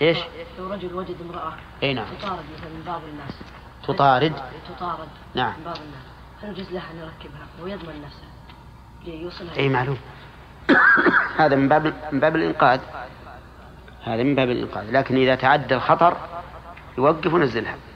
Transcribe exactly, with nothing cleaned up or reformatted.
إيش؟ لو رجل وجد امرأة أي نعم تطارد مثلا من بعض الناس تطارد تطارد نعم من بعض الناس، هل يجوز له أن يركبها ويضمن نفسه ليوصلها؟ أي معلوم. هذا من باب من باب الإنقاذ، هذا من باب الإنقاذ، لكن إذا تعدى الخطر يوقف ونزلها.